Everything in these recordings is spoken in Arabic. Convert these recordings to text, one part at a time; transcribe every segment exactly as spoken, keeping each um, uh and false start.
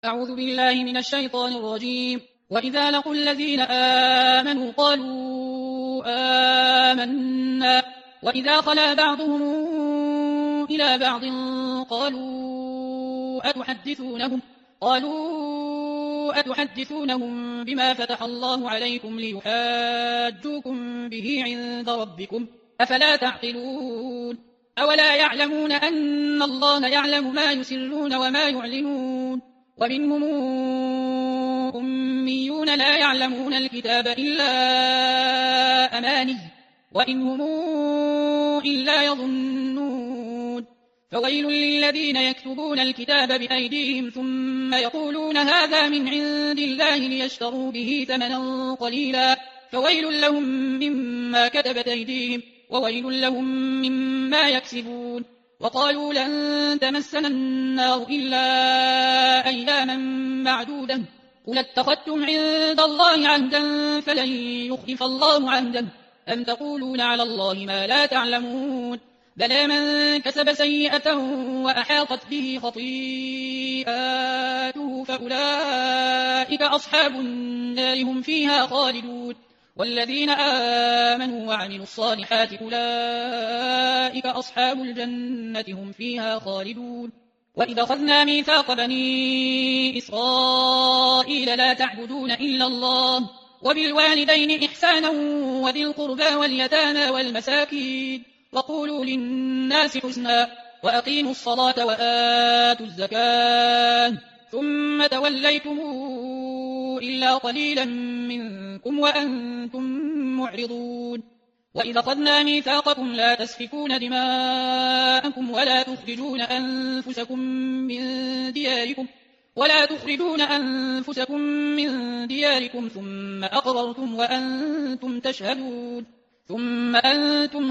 أعوذ بالله من الشيطان الرجيم. وإذا لقوا الذين آمنوا قالوا آمنا وإذا خلا بعضهم إلى بعض قالوا أتحدثونهم قالوا أتحدثونهم بما فتح الله عليكم ليحاجوكم به عند ربكم أفلا تعقلون أولا يعلمون أن الله يعلم ما يسرون وما يعلنون ومنهم أميون لا يعلمون الكتاب إلا أماني وإنهم إلا يظنون فويل للذين يكتبون الكتاب بأيديهم ثم يقولون هذا من عند الله ليشتروا به ثمنا قليلا فويل لهم مما كتبت أيديهم وويل لهم مما يكسبون وقالوا لن تمسنا النار إلا أياما معدودة قل اتخذتم عند الله عهدا فلن يخلف الله عهده أم تقولون على الله ما لا تعلمون بلى من كسب سيئة وأحاطت به خطيئاته فأولئك أصحاب النار هم فيها خالدون والذين آمنوا وعملوا الصالحات أولئك أصحاب الجنة هم فيها خالدون وإذا أخذنا ميثاق بني إسرائيل لا تعبدون إلا الله وبالوالدين إحسانا وذي القربى واليتامى والمساكين وقولوا للناس حسنا وأقيموا الصلاة وآتوا الزكاة ثم توليتم إلا قليلا منكم وأنتم معرضون وإذا أخذنا ميثاقكم لا تسفكون دماءكم ولا تخرجون أنفسكم من دياركم ولا تخرجون أنفسكم من دياركم ثم أقررتم وأنتم تشهدون ثم أنتم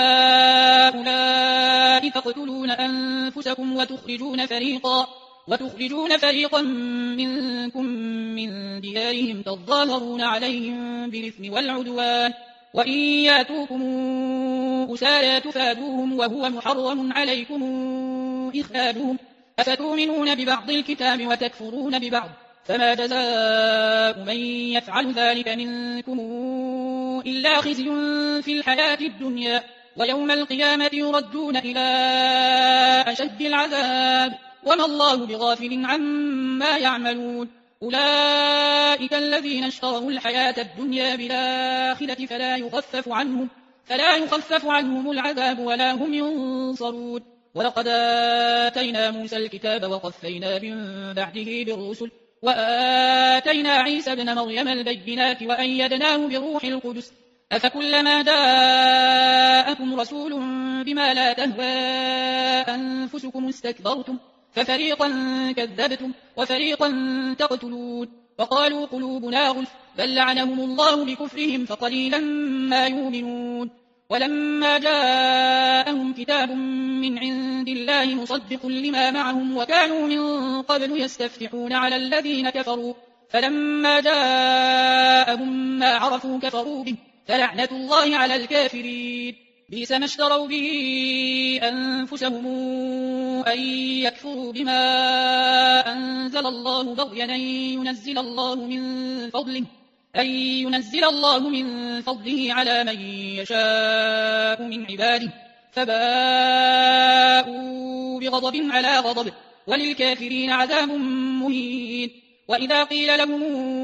هؤلاء تقتلون أنفسكم وتخرجون فريقا وتخرجون فريقا منكم من ديارهم تظاهرون عليهم بالإثم والعدوان وإن ياتوكم أسارى تفادوهم وهو محرم عليكم إخراجهم أفتؤمنون ببعض الكتاب وتكفرون ببعض فما جزاء من يفعل ذلك منكم إلا خزي في الحياة الدنيا ويوم القيامة يردون إلى أشد العذاب وما الله بغافل عما يعملون أولئك الذين اشتروا الحياة الدنيا بالآخرة فلا يخفف عنهم فلا يخفف عنهم العذاب ولا هم ينصرون ولقد آتينا موسى الكتاب وقفينا من بعده بالرسل وآتينا عيسى ابن مريم البينات وأيدناه بروح القدس أفكلما جاءكم رسول بما لا تهوى أنفسكم استكبرتم ففريقا كذبتم وفريقا تقتلون وقالوا قلوبنا غلف بل لعنهم الله بكفرهم فقليلا ما يؤمنون ولما جاءهم كتاب من عند الله مصدق لما معهم وكانوا من قبل يستفتحون على الذين كفروا فلما جاءهم ما عرفوا كفروا به فلعنة الله على الكافرين بئس ما اشتروا به أنفسهم أن يكفروا بما أنزل الله بغيا أن ينزل الله من فضله أن ينزل الله من فضله على من يشاء من عباده فباءوا بغضب على غضب وللكافرين عذاب مهين وإذا قيل لهم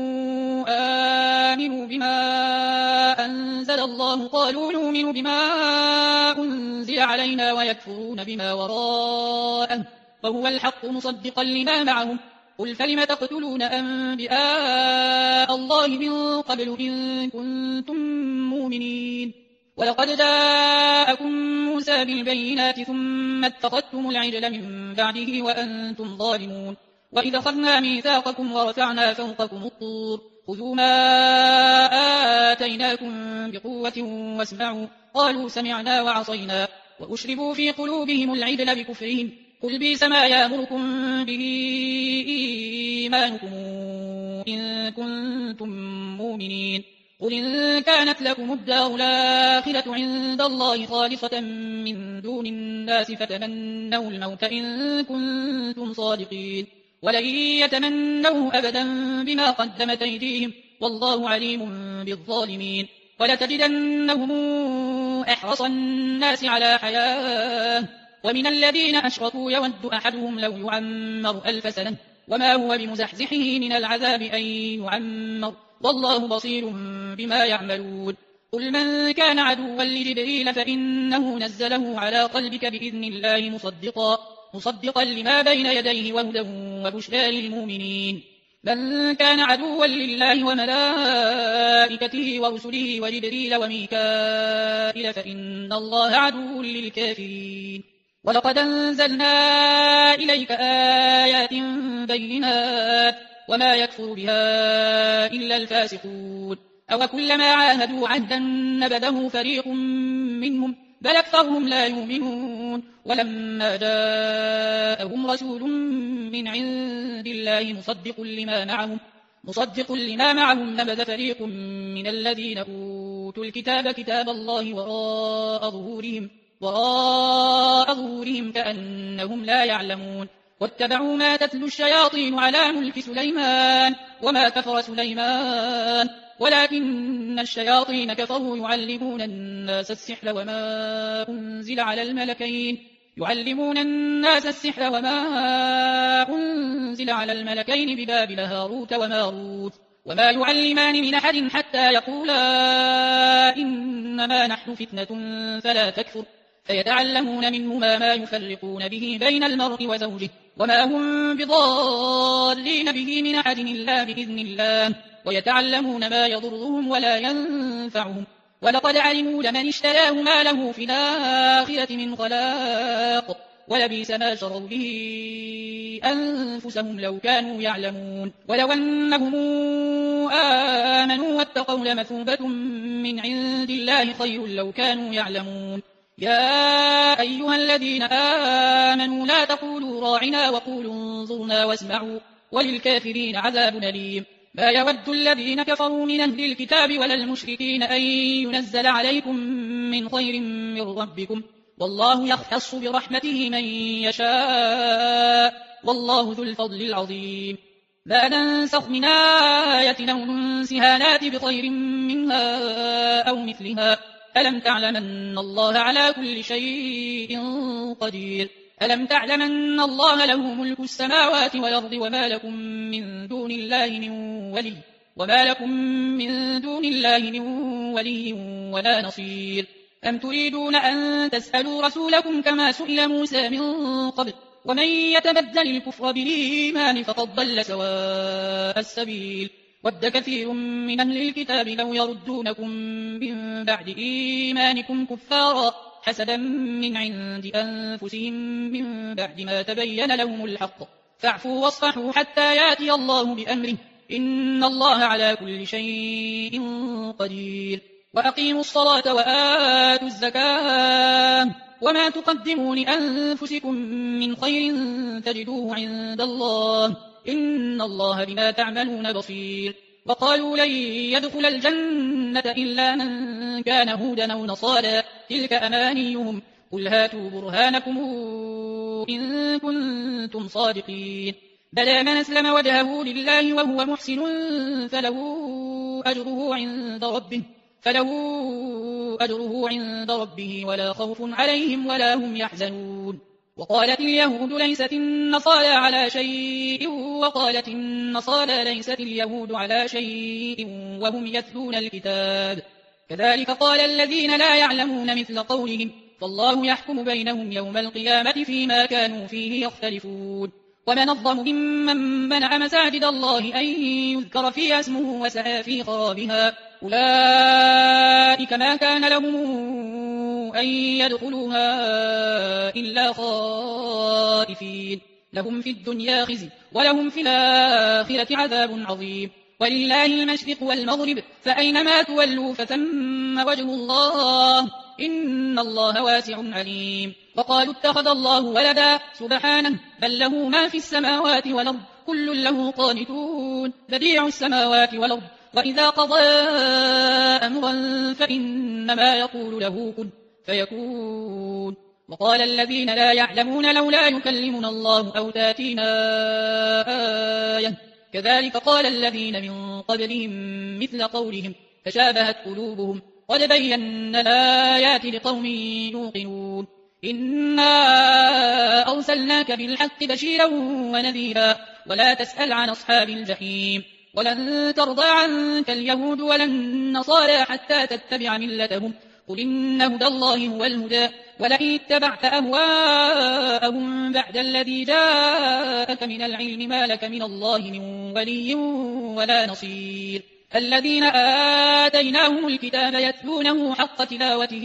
آمنوا بما أنزل الله قالوا نؤمن بما أنزل علينا ويكفرون بما وراءه وهو الحق مصدقا لما معهم قل فلم تقتلون أنبياء الله من قبل إن كنتم مؤمنين ولقد جاءكم موسى بالبينات ثم اتخذتم العجل من بعده وأنتم ظالمون وإذا أخذنا ميثاقكم ورفعنا فوقكم الطور خذوا ما آتيناكم بقوة واسمعوا قالوا سمعنا وعصينا وأشربوا في قلوبهم العجل بكفرهم قل بئس ما يأمركم به إيمانكم إن كنتم مؤمنين قل إن كانت لكم الدار الآخرة عند الله خالصة من دون الناس فتمنوا الموت إن كنتم صادقين ولن يتمنوه أبدا بما قدمت أيديهم والله عليم بالظالمين. ولتجدنهم أحرص الناس على حياة ومن الذين أشركوا يود أحدهم لو يعمر ألف سنة وما هو بمزحزحه من العذاب أن يعمر والله بصير بما يعملون. قل من كان عدوا لجبريل فإنه نزله على قلبك بإذن الله مصدقا, مصدقا لما بين يديه وهدى وبشرى للمؤمنين. من كان عدوا لله وملائكته ورسله وجبريل وميكائيل فإن الله عدو للكافرين. ولقد أنزلنا إليك آيات بينات وما يكفر بها إلا الفاسقون. أو كلما عاهدوا عهدا نبذه فريق منهم بل أكثرهم لا يؤمنون. ولما جاءهم رسول من عند الله مصدق لما معهم مصدق لما معهم نبذ فريق من الذين أوتوا الكتاب كتاب الله وراء ظهورهم وراء ظهورهم كأنهم لا يعلمون. واتبعوا ما تتلو الشياطين على ملك سليمان وما كفر سليمان ولكن الشياطين كفروا يعلمون الناس السحر وما أنزل على الملكين يعلمون الناس السحر وما أنزل على الملكين ببابل هاروت وماروت وما يعلمان من أحد حتى يقولا إنما نحن فتنة فلا تكفر فيتعلمون منهما ما يفرقون به بين المرء وزوجه وما هم بضالين به من أحد إلا بإذن الله ويتعلمون ما يضرهم ولا ينفعهم. ولقد علموا لمن اشتراه ما له في الآخرة من خلاق ولبئس ما شروا به أنفسهم لو كانوا يعلمون. ولو أنهم آمنوا واتقوا لمثوبة من عند الله خير لو كانوا يعلمون. يا أيها الذين آمنوا لا تقولوا راعنا وقولوا انظرنا واسمعوا وللكافرين عذاب أليم. ما يود الذين كفروا من أهل الكتاب ولا المشركين أن ينزل عليكم من خير من ربكم والله يختص برحمته من يشاء والله ذو الفضل العظيم. لا ننسخ من آية أو ننسها نات بخير منها أو مثلها ألم تعلم أن الله على كل شيء قدير. ألم تعلم أن الله له ملك السماوات والأرض وما لكم من دون الله من ولي وما لكم من دون الله من ولي ولا نصير. أم تريدون أن تسألوا رسولكم كما سئل موسى من قبل ومن يتبدل الكفر بالإيمان فقد ضل سواء السبيل. ود كثير من أهل الكتاب لو يردونكم من بعد إيمانكم كفارا حسدا من عند أنفسهم من بعد ما تبين لهم الحق فاعفوا واصفحوا حتى يأتي الله بأمره إن الله على كل شيء قدير. وأقيموا الصلاة وآتوا الزكاة وما تقدموا لأنفسكم من خير تجدوه عند الله إن الله بما تعملون بصير. وقالوا لن يدخل الجنة إلا من كان هودا أو نصارى تلك أمانيهم قل هاتوا برهانكم إن كنتم صادقين. بلى من أسلم وجهه لله وهو محسن فله أجره عند ربه فله أجره عند ربه ولا خوف عليهم ولا هم يحزنون. وقالت اليهود ليست النصارى على شيء وقالت النصارى ليست اليهود على شيء وهم يتلون الكتاب كذلك قال الذين لا يعلمون مثل قولهم فالله يحكم بينهم يوم القيامة فيما كانوا فيه يختلفون. ومن أظلم ممن منع مساجد الله أن يذكر فيها اسمه وسعى في خرابها أولئك ما كان لهم أن يدخلوها إلا خائفين لهم في الدنيا خزي ولهم في الآخرة عذاب عظيم. ولله المشرق والمغرب فأينما تولوا فثم وجه الله إن الله واسع عليم. وقالوا اتخذ الله ولدا سبحانه بل له ما في السماوات والأرض كل له قانتون بديع السماوات والأرض وإذا قضى أمرا فإنما يقول له كن فيكون. وقال الذين لا يعلمون لولا يكلمنا الله أو تاتينا آية كذلك قال الذين من قبلهم مثل قولهم تشابهت قلوبهم قد بينا الآيات لقوم يوقنون إنا أرسلناك بالحق بشيرا ونذيرا ولا تسأل عن أصحاب الجحيم ولن ترضى عنك اليهود ولا النصارى حتى تتبع ملتهم قل إن هدى الله هو الهدى ولئن اتبعت أهواءهم بعد الذي جاءك من العلم ما لك من الله من ولي ولا نصير الذين آتيناهم الكتاب يتلونه حق تلاوته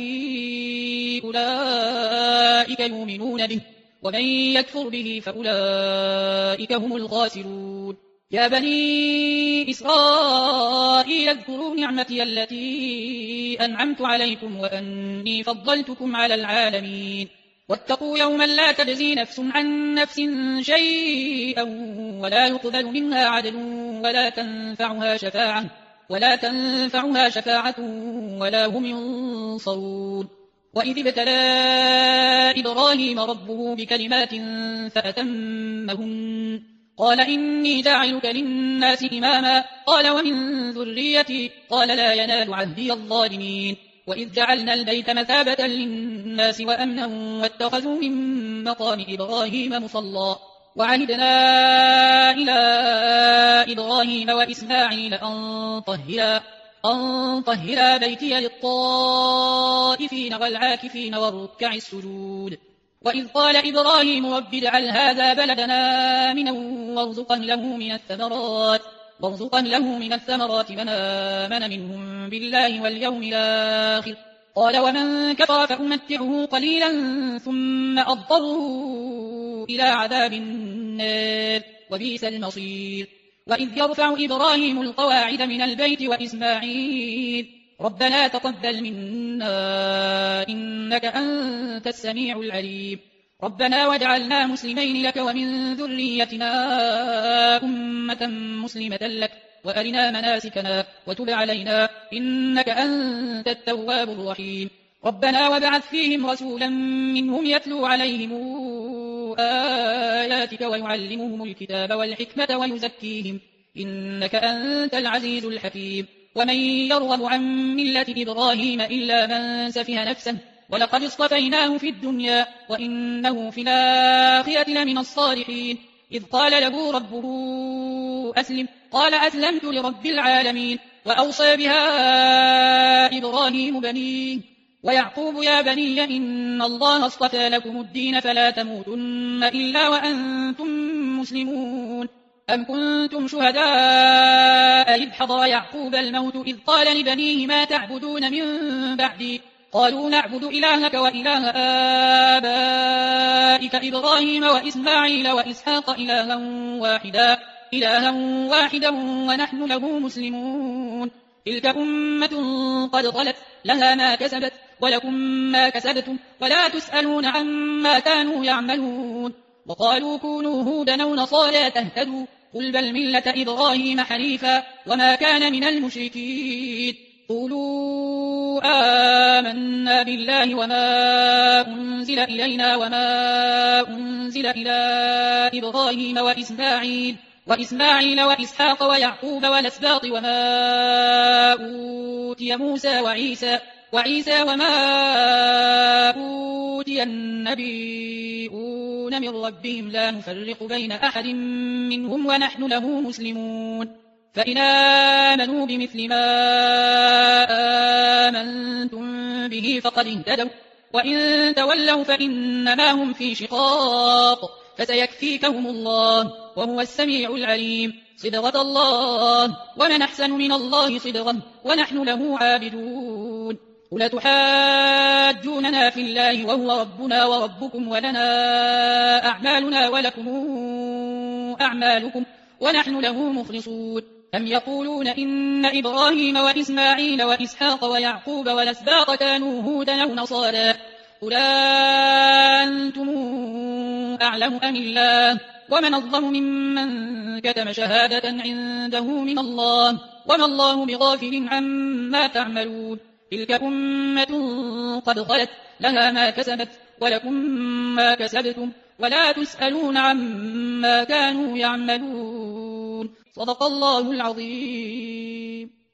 أولئك يؤمنون به ومن يكفر به فأولئك هم الخاسرون يا بني إسرائيل اذكروا نعمتي التي أنعمت عليكم وأني فضلتكم على العالمين واتقوا يوما لا تجزي نفس عن نفس شيئا ولا يقبل منها عدل ولا تنفعها شفاعة ولا تنفعها شفاعة ولا هم ينصرون وإذ ابتلى إبراهيم ربه بكلمات فأتمهن قال إني جاعلك للناس إماما قال ومن ذريتي قال لا ينال عهدي الظالمين وإذ جعلنا البيت مثابة للناس وأمنا واتخذوا من مقام إبراهيم مصلى وعهدنا إلى إبراهيم وإسماعيل أن طهرا أن طهرا بيتي للطائفين والعاكفين والركع السجود وإذ قال إبراهيم رب اجعل هذا بلدنا آمنا وارزقا له من الثمرات وارزقا له من الثمرات من آمن منهم بالله واليوم الآخر قال ومن كفر فأمتعه قليلا ثم أضطره إلى عذاب النار وبئس المصير وإذ يرفع إبراهيم القواعد من البيت وإسماعيل ربنا تقبل منا إنك أنت السميع العليم ربنا واجعلنا مسلمين لك ومن ذريتنا أمة مسلمة لك وأرنا مناسكنا وتب علينا إنك أنت التواب الرحيم ربنا وابعث فيهم رسولا منهم يتلو عليهم آياتك ويعلمهم الكتاب والحكمة ويزكيهم إنك أنت العزيز الحكيم ومن يرغب عن ملة إبراهيم إلا من سفه نفسه ولقد اصطفيناه في الدنيا وإنه في الآخرة لمن الصالحين إذ قال له ربه أسلم قال أسلمت لرب العالمين وأوصى بها إبراهيم بنيه ويعقوب يا بني إن الله اصطفى لكم الدين فلا تموتن إلا وأنتم مسلمون أم كنتم شهداء إذ حضر يعقوب الموت إذ قال لبنيه ما تعبدون من بعدي قالوا نعبد إلهك وإله آبائك إبراهيم وإسماعيل وإسحاق إلها واحدا إلها واحدا ونحن له مسلمون تلك أمة قد خلت لها ما كسبت ولكم ما كسبتم ولا تسألون عما كانوا يعملون وقالوا كونوا هودا أو نصارى تهتدوا قل بل ملة إبراهيم حنيفا وما كان من المشركين قولوا آمنا بالله وما أنزل إلينا وما أنزل إلى إبراهيم وإسماعيل وإسماعيل وإسحاق ويعقوب والأسباط وما أوتي موسى وعيسى وعيسى وما أوتي النبيون من ربهم لا نفرق بين أحد منهم ونحن له مسلمون فإن آمنوا بمثل ما آمنتم به فقد اهتدوا وإن تولوا فإنما هم في شقاق فسيكفيكهم الله وهو السميع العليم صدقة الله ومن أحسن من الله صدقا ونحن له عابدون قل تحاجوننا في الله وهو ربنا وربكم ولنا أعمالنا ولكم أعمالكم ونحن له مخلصون أم يقولون إن إبراهيم وإسماعيل وإسحاق ويعقوب والأسباط كانوا هودا أو نصارى قل أنتم أعلم أم الله ومن أظلم ممن كتم شهادة عنده من الله وما الله بغافل عما تعملون تلك أمة قد خلت لها ما كسبت ولكم ما كسبتم ولا تسألون عما كانوا يعملون. صدق الله العظيم.